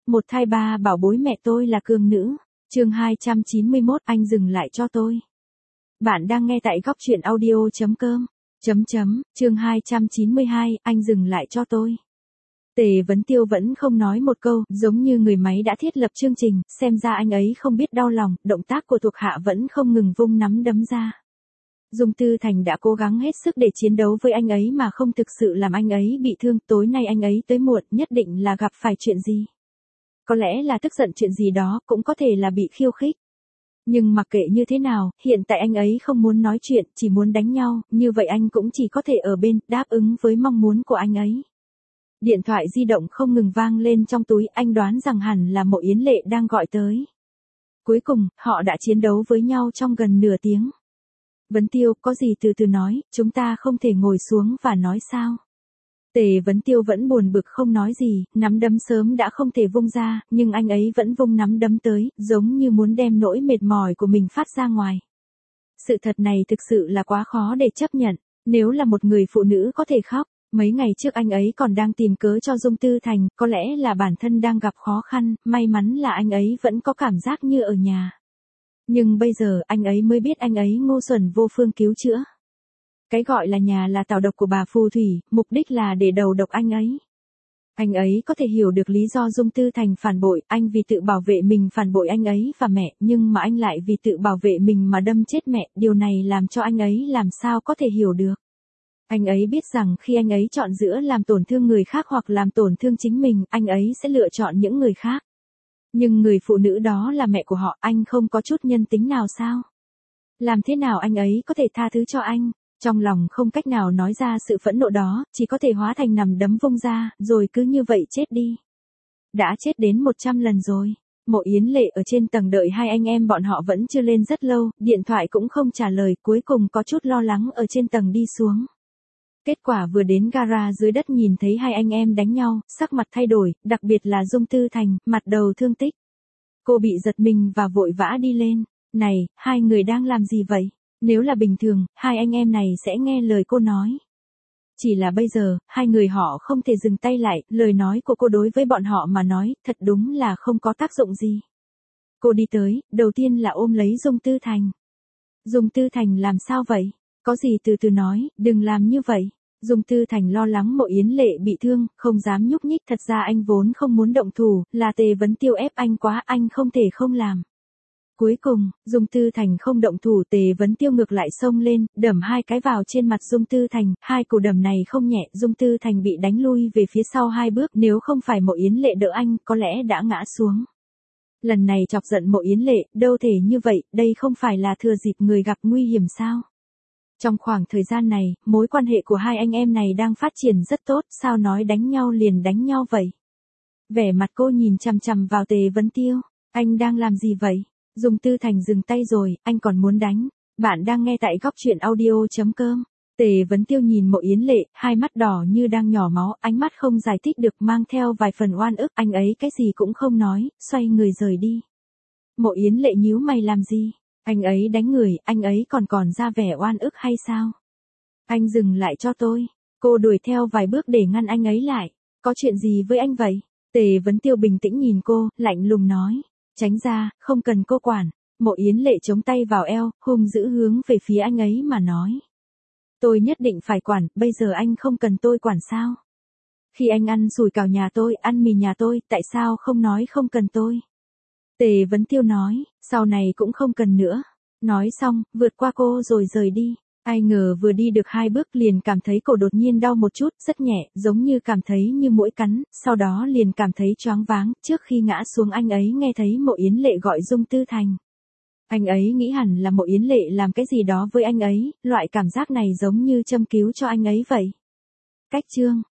Một thai ba bảo bối mẹ tôi là cường nữ. Chương 291, anh dừng lại cho tôi. Bạn đang nghe tại góc truyện audio.com. Chương 292, anh dừng lại cho tôi. Tề Vấn Tiêu vẫn không nói một câu, giống như người máy đã thiết lập chương trình, xem ra anh ấy không biết đau lòng, động tác của thuộc hạ vẫn không ngừng vung nắm đấm ra. Dung Tư Thành đã cố gắng hết sức để chiến đấu với anh ấy mà không thực sự làm anh ấy bị thương, tối nay anh ấy tới muộn, nhất định là gặp phải chuyện gì. Có lẽ là tức giận chuyện gì đó, cũng có thể là bị khiêu khích. Nhưng mặc kệ như thế nào, hiện tại anh ấy không muốn nói chuyện, chỉ muốn đánh nhau, như vậy anh cũng chỉ có thể ở bên, đáp ứng với mong muốn của anh ấy. Điện thoại di động không ngừng vang lên trong túi, anh đoán rằng hẳn là Mộ Yến Lệ đang gọi tới. Cuối cùng, họ đã chiến đấu với nhau trong gần nửa tiếng. Vấn Tiêu, có gì từ từ nói, chúng ta không thể ngồi xuống và nói sao? Tề Vấn Tiêu vẫn buồn bực không nói gì, nắm đấm sớm đã không thể vung ra, nhưng anh ấy vẫn vung nắm đấm tới, giống như muốn đem nỗi mệt mỏi của mình phát ra ngoài. Sự thật này thực sự là quá khó để chấp nhận, nếu là một người phụ nữ có thể khóc, mấy ngày trước anh ấy còn đang tìm cớ cho Dung Tư Thành, có lẽ là bản thân đang gặp khó khăn, may mắn là anh ấy vẫn có cảm giác như ở nhà. Nhưng bây giờ anh ấy mới biết anh ấy ngu xuẩn vô phương cứu chữa. Cái gọi là nhà là tào độc của bà phù thủy, mục đích là để đầu độc anh ấy. Anh ấy có thể hiểu được lý do Dung Tư Thành phản bội, anh vì tự bảo vệ mình phản bội anh ấy và mẹ, nhưng mà anh lại vì tự bảo vệ mình mà đâm chết mẹ, điều này làm cho anh ấy làm sao có thể hiểu được. Anh ấy biết rằng khi anh ấy chọn giữa làm tổn thương người khác hoặc làm tổn thương chính mình, anh ấy sẽ lựa chọn những người khác. Nhưng người phụ nữ đó là mẹ của họ, anh không có chút nhân tính nào sao? Làm thế nào anh ấy có thể tha thứ cho anh? Trong lòng không cách nào nói ra sự phẫn nộ đó, chỉ có thể hóa thành nằm đấm vung ra, rồi cứ như vậy chết đi. Đã chết đến 100 lần rồi. Mộ Yến Lệ ở trên tầng đợi hai anh em bọn họ vẫn chưa lên rất lâu, điện thoại cũng không trả lời, cuối cùng có chút lo lắng ở trên tầng đi xuống. Kết quả vừa đến gara dưới đất nhìn thấy hai anh em đánh nhau, sắc mặt thay đổi, đặc biệt là Dung Tư Thành, mặt đầu thương tích. Cô bị giật mình và vội vã đi lên. Này, hai người đang làm gì vậy? Nếu là bình thường, hai anh em này sẽ nghe lời cô nói. Chỉ là bây giờ, hai người họ không thể dừng tay lại, lời nói của cô đối với bọn họ mà nói, thật đúng là không có tác dụng gì. Cô đi tới, đầu tiên là ôm lấy Dung Tư Thành. Dung Tư Thành làm sao vậy? Có gì từ từ nói, đừng làm như vậy. Dung Tư Thành lo lắng Mộ Yến Lệ bị thương, không dám nhúc nhích, thật ra anh vốn không muốn động thủ, là Tề Vấn Tiêu ép anh quá, anh không thể không làm. Cuối cùng, Dung Tư Thành không động thủ, Tề Vấn Tiêu ngược lại xông lên, đầm hai cái vào trên mặt Dung Tư Thành, hai cú đầm này không nhẹ, Dung Tư Thành bị đánh lui về phía sau hai bước, nếu không phải Mộ Yến Lệ đỡ anh, có lẽ đã ngã xuống. Lần này chọc giận Mộ Yến Lệ, đâu thể như vậy, đây không phải là thừa dịp người gặp nguy hiểm sao? Trong khoảng thời gian này, mối quan hệ của hai anh em này đang phát triển rất tốt, sao nói đánh nhau liền đánh nhau vậy? Vẻ mặt cô nhìn chằm chằm vào Tề Vấn Tiêu, anh đang làm gì vậy? Dung Tư Thành dừng tay rồi, anh còn muốn đánh. Bạn đang nghe tại góc truyện audio.com. Tề Vấn Tiêu nhìn Mộ Yến Lệ, hai mắt đỏ như đang nhỏ máu, ánh mắt không giải thích được, mang theo vài phần oan ức, anh ấy cái gì cũng không nói, xoay người rời đi. Mộ Yến Lệ nhíu mày làm gì? Anh ấy đánh người, anh ấy còn ra vẻ oan ức hay sao? Anh dừng lại cho tôi. Cô đuổi theo vài bước để ngăn anh ấy lại. Có chuyện gì với anh vậy? Tề Vấn Tiêu bình tĩnh nhìn cô, lạnh lùng nói. Tránh ra, không cần cô quản. Mộ Yến Lệ chống tay vào eo, hung dữ hướng về phía anh ấy mà nói. Tôi nhất định phải quản, bây giờ anh không cần tôi quản sao? Khi anh ăn sủi cảo nhà tôi, ăn mì nhà tôi, tại sao không nói không cần tôi? Tề Vấn Tiêu nói, sau này cũng không cần nữa. Nói xong, vượt qua cô rồi rời đi. Ai ngờ vừa đi được hai bước liền cảm thấy cổ đột nhiên đau một chút, rất nhẹ, giống như cảm thấy như muỗi cắn, sau đó liền cảm thấy choáng váng, trước khi ngã xuống anh ấy nghe thấy Mộ Yến Lệ gọi Dung Tư Thành. Anh ấy nghĩ hẳn là Mộ Yến Lệ làm cái gì đó với anh ấy, loại cảm giác này giống như châm cứu cho anh ấy vậy. Cách chương